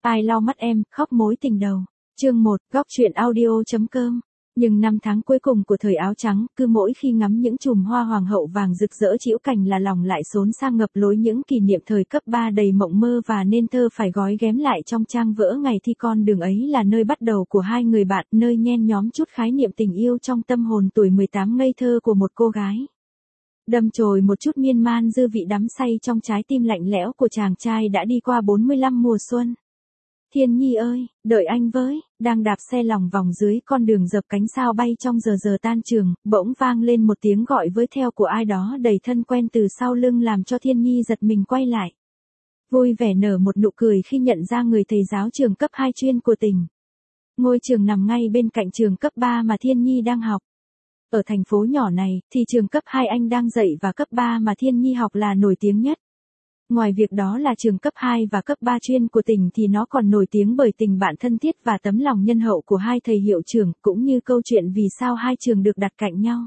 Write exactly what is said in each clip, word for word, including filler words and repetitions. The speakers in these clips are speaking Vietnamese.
Ai lau mắt em, khóc mối tình đầu. Chương một, góc truyện audio.com. Nhưng năm tháng cuối cùng của thời áo trắng, cứ mỗi khi ngắm những chùm hoa hoàng hậu vàng rực rỡ trĩu cành là lòng lại xốn sang ngập lối những kỷ niệm thời cấp ba đầy mộng mơ và nên thơ phải gói ghém lại trong trang vỡ ngày thi. Con đường ấy là nơi bắt đầu của hai người bạn, nơi nhen nhóm chút khái niệm tình yêu trong tâm hồn tuổi mười tám ngây thơ của một cô gái. Đâm chồi một chút miên man dư vị đắm say trong trái tim lạnh lẽo của chàng trai đã đi qua bốn mươi lăm mùa xuân. Thiên Nhi ơi, đợi anh với, đang đạp xe lòng vòng dưới con đường dập cánh sao bay trong giờ giờ tan trường, bỗng vang lên một tiếng gọi với theo của ai đó đầy thân quen từ sau lưng làm cho Thiên Nhi giật mình quay lại. Vui vẻ nở một nụ cười khi nhận ra người thầy giáo trường cấp hai chuyên của tỉnh. Ngôi trường nằm ngay bên cạnh trường cấp ba mà Thiên Nhi đang học. Ở thành phố nhỏ này, thì trường cấp hai anh đang dạy và cấp ba mà Thiên Nhi học là nổi tiếng nhất. Ngoài việc đó là trường cấp hai và cấp ba chuyên của tỉnh thì nó còn nổi tiếng bởi tình bạn thân thiết và tấm lòng nhân hậu của hai thầy hiệu trưởng, cũng như câu chuyện vì sao hai trường được đặt cạnh nhau.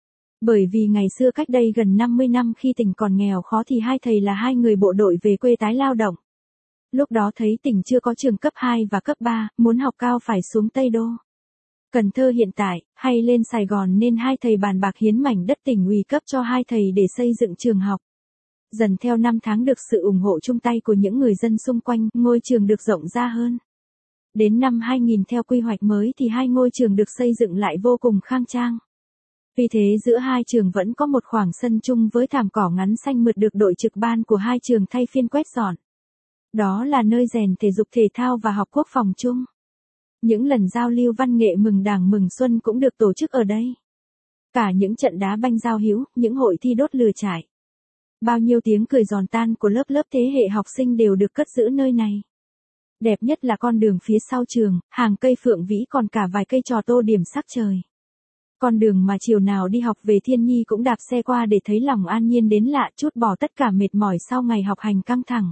Bởi vì ngày xưa cách đây gần năm mươi năm khi tỉnh còn nghèo khó thì hai thầy là hai người bộ đội về quê tái lao động. Lúc đó thấy tỉnh chưa có trường cấp hai và cấp ba, muốn học cao phải xuống Tây Đô, Cần Thơ hiện tại, hay lên Sài Gòn nên hai thầy bàn bạc hiến mảnh đất tỉnh ủy cấp cho hai thầy để xây dựng trường học. Dần theo năm tháng được sự ủng hộ chung tay của những người dân xung quanh, ngôi trường được rộng ra hơn. Đến năm hai nghìn theo quy hoạch mới thì hai ngôi trường được xây dựng lại vô cùng khang trang. Vì thế giữa hai trường vẫn có một khoảng sân chung với thảm cỏ ngắn xanh mượt được đội trực ban của hai trường thay phiên quét dọn. Đó là nơi rèn thể dục thể thao và học quốc phòng chung. Những lần giao lưu văn nghệ mừng Đảng mừng Xuân cũng được tổ chức ở đây. Cả những trận đá banh giao hữu, những hội thi đốt lửa trại. Bao nhiêu tiếng cười giòn tan của lớp lớp thế hệ học sinh đều được cất giữ nơi này. Đẹp nhất là con đường phía sau trường, hàng cây phượng vĩ còn cả vài cây trò tô điểm sắc trời. Con đường mà chiều nào đi học về Thiên Nhi cũng đạp xe qua để thấy lòng an nhiên đến lạ, trút bỏ tất cả mệt mỏi sau ngày học hành căng thẳng.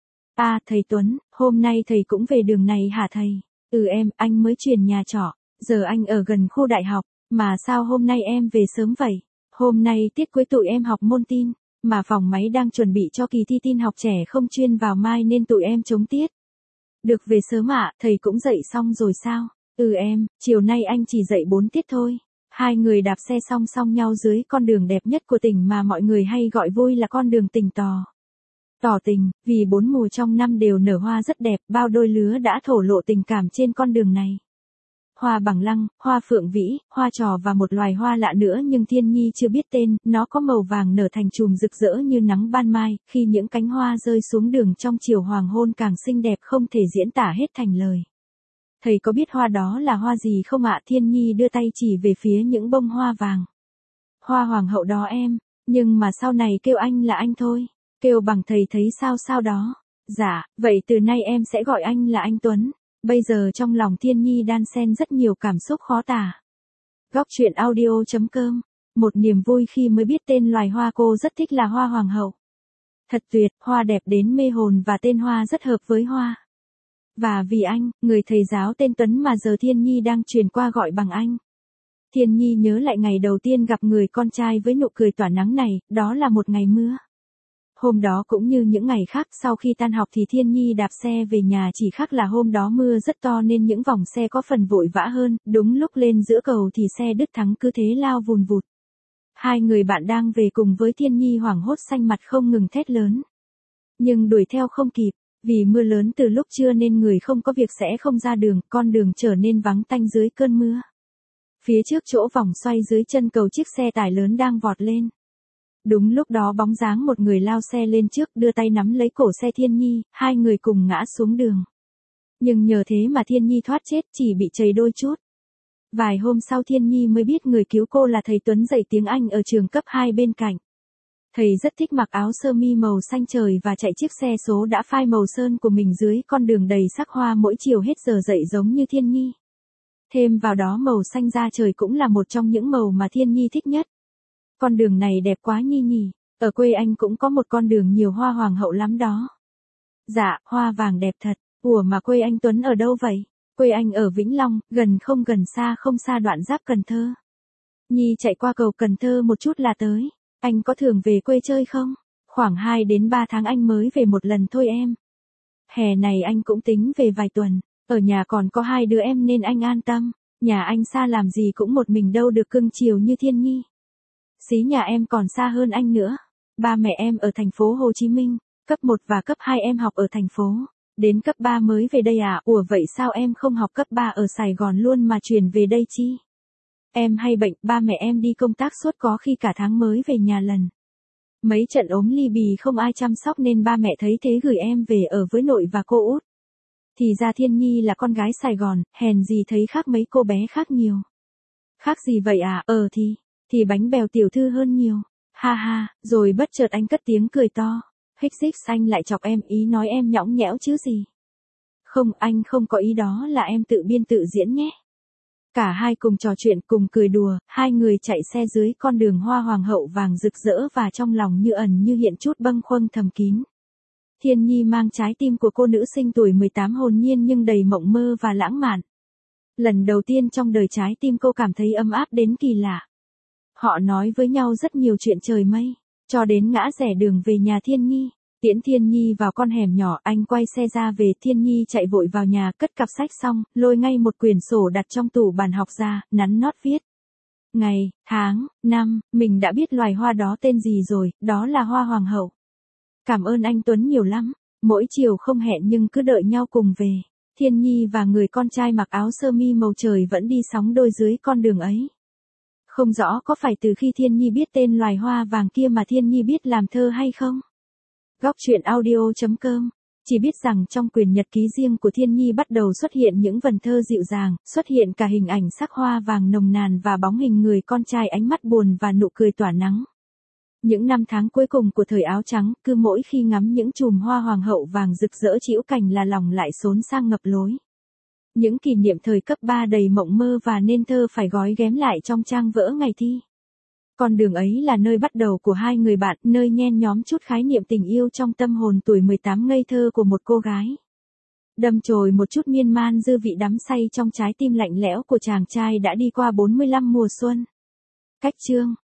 À, thầy Tuấn, hôm nay thầy cũng về đường này hả thầy? Ừ em, anh mới chuyển nhà trọ, giờ anh ở gần khu đại học, mà sao hôm nay em về sớm vậy? Hôm nay tiết cuối tụi em học môn tin, mà phòng máy đang chuẩn bị cho kỳ thi tin học trẻ không chuyên vào mai nên tụi em chống tiết. Được về sớm ạ, à, thầy cũng dậy xong rồi sao? Ừ em, chiều nay anh chỉ dậy bốn tiết thôi. Hai người đạp xe song song nhau dưới con đường đẹp nhất của tỉnh mà mọi người hay gọi vui là con đường Tình Tò. Tỏ tình, vì bốn mùa trong năm đều nở hoa rất đẹp, bao đôi lứa đã thổ lộ tình cảm trên con đường này. Hoa bằng lăng, hoa phượng vĩ, hoa trò và một loài hoa lạ nữa nhưng Thiên Nhi chưa biết tên, nó có màu vàng nở thành chùm rực rỡ như nắng ban mai, khi những cánh hoa rơi xuống đường trong chiều hoàng hôn càng xinh đẹp không thể diễn tả hết thành lời. Thầy có biết hoa đó là hoa gì không ạ? Thiên Nhi đưa tay chỉ về phía những bông hoa vàng. Hoa hoàng hậu đó em, nhưng mà sau này kêu anh là anh thôi, kêu bằng thầy thấy sao sao đó. Dạ, vậy từ nay em sẽ gọi anh là anh Tuấn. Bây giờ trong lòng Thiên Nhi đan xen rất nhiều cảm xúc khó tả. Góc truyện audio.com. Một niềm vui khi mới biết tên loài hoa cô rất thích là hoa hoàng hậu. Thật tuyệt, hoa đẹp đến mê hồn và tên hoa rất hợp với hoa. Và vì anh, người thầy giáo tên Tuấn mà giờ Thiên Nhi đang truyền qua gọi bằng anh. Thiên Nhi nhớ lại ngày đầu tiên gặp người con trai với nụ cười tỏa nắng này, đó là một ngày mưa. Hôm đó cũng như những ngày khác, sau khi tan học thì Thiên Nhi đạp xe về nhà, chỉ khác là hôm đó mưa rất to nên những vòng xe có phần vội vã hơn, đúng lúc lên giữa cầu thì xe đứt thắng cứ thế lao vùn vụt. Hai người bạn đang về cùng với Thiên Nhi hoảng hốt xanh mặt không ngừng thét lớn. Nhưng đuổi theo không kịp, vì mưa lớn từ lúc trưa nên người không có việc sẽ không ra đường, con đường trở nên vắng tanh dưới cơn mưa. Phía trước chỗ vòng xoay dưới chân cầu chiếc xe tải lớn đang vọt lên. Đúng lúc đó bóng dáng một người lao xe lên trước đưa tay nắm lấy cổ xe Thiên Nhi, hai người cùng ngã xuống đường. Nhưng nhờ thế mà Thiên Nhi thoát chết, chỉ bị chảy đôi chút. Vài hôm sau Thiên Nhi mới biết người cứu cô là thầy Tuấn dạy tiếng Anh ở trường cấp hai bên cạnh. Thầy rất thích mặc áo sơ mi màu xanh trời và chạy chiếc xe số đã phai màu sơn của mình dưới con đường đầy sắc hoa mỗi chiều hết giờ dậy giống như Thiên Nhi. Thêm vào đó màu xanh da trời cũng là một trong những màu mà Thiên Nhi thích nhất. Con đường này đẹp quá Nhi nhỉ, ở quê anh cũng có một con đường nhiều hoa hoàng hậu lắm đó. Dạ, hoa vàng đẹp thật, ủa mà quê anh Tuấn ở đâu vậy? Quê anh ở Vĩnh Long, gần không gần xa không xa đoạn giáp Cần Thơ. Nhi chạy qua cầu Cần Thơ một chút là tới, anh có thường về quê chơi không? Khoảng hai đến ba tháng anh mới về một lần thôi em. Hè này anh cũng tính về vài tuần, ở nhà còn có hai đứa em nên anh an tâm, nhà anh xa làm gì cũng một mình đâu được cưng chiều như Thiên Nhi. Xí nhà em còn xa hơn anh nữa, ba mẹ em ở thành phố Hồ Chí Minh, cấp một và cấp hai em học ở thành phố, đến cấp ba mới về đây à, ủa vậy sao em không học cấp ba ở Sài Gòn luôn mà chuyển về đây chi? Em hay bệnh, ba mẹ em đi công tác suốt có khi cả tháng mới về nhà lần. Mấy trận ốm ly bì không ai chăm sóc nên ba mẹ thấy thế gửi em về ở với nội và cô út. Thì ra Thiên Nhi là con gái Sài Gòn, hèn gì thấy khác mấy cô bé khác nhiều. Khác gì vậy à, ờ thì, thì bánh bèo tiểu thư hơn nhiều. Ha ha, rồi bất chợt anh cất tiếng cười to. Hích xích anh lại chọc em, ý nói em nhõng nhẽo chứ gì. Không, anh không có ý đó, là em tự biên tự diễn nhé. Cả hai cùng trò chuyện cùng cười đùa, hai người chạy xe dưới con đường hoa hoàng hậu vàng rực rỡ và trong lòng như ẩn như hiện chút bâng khuâng thầm kín. Thiên Nhi mang trái tim của cô nữ sinh tuổi mười tám hồn nhiên nhưng đầy mộng mơ và lãng mạn. Lần đầu tiên trong đời trái tim cô cảm thấy ấm áp đến kỳ lạ. Họ nói với nhau rất nhiều chuyện trời mây, cho đến ngã rẽ đường về nhà Thiên Nhi. Tiễn Thiên Nhi vào con hẻm nhỏ, anh quay xe ra về. Thiên Nhi chạy vội vào nhà, cất cặp sách xong, lôi ngay một quyển sổ đặt trong tủ bàn học ra, nắn nót viết. Ngày, tháng, năm, mình đã biết loài hoa đó tên gì rồi, đó là hoa hoàng hậu. Cảm ơn anh Tuấn nhiều lắm, mỗi chiều không hẹn nhưng cứ đợi nhau cùng về. Thiên Nhi và người con trai mặc áo sơ mi màu trời vẫn đi sóng đôi dưới con đường ấy. Không rõ có phải từ khi Thiên Nhi biết tên loài hoa vàng kia mà Thiên Nhi biết làm thơ hay không? Góc truyện audio chấm com. Chỉ biết rằng trong quyển nhật ký riêng của Thiên Nhi bắt đầu xuất hiện những vần thơ dịu dàng, xuất hiện cả hình ảnh sắc hoa vàng nồng nàn và bóng hình người con trai ánh mắt buồn và nụ cười tỏa nắng. Những năm tháng cuối cùng của thời áo trắng, cứ mỗi khi ngắm những chùm hoa hoàng hậu vàng rực rỡ trĩu cành là lòng lại xốn sang ngập lối. Những kỷ niệm thời cấp ba đầy mộng mơ và nên thơ phải gói ghém lại trong trang vỡ ngày thi. Con đường ấy là nơi bắt đầu của hai người bạn, nơi nhen nhóm chút khái niệm tình yêu trong tâm hồn tuổi mười tám ngây thơ của một cô gái. Đâm chồi một chút miên man dư vị đắm say trong trái tim lạnh lẽo của chàng trai đã đi qua bốn mươi lăm mùa xuân. Cách chương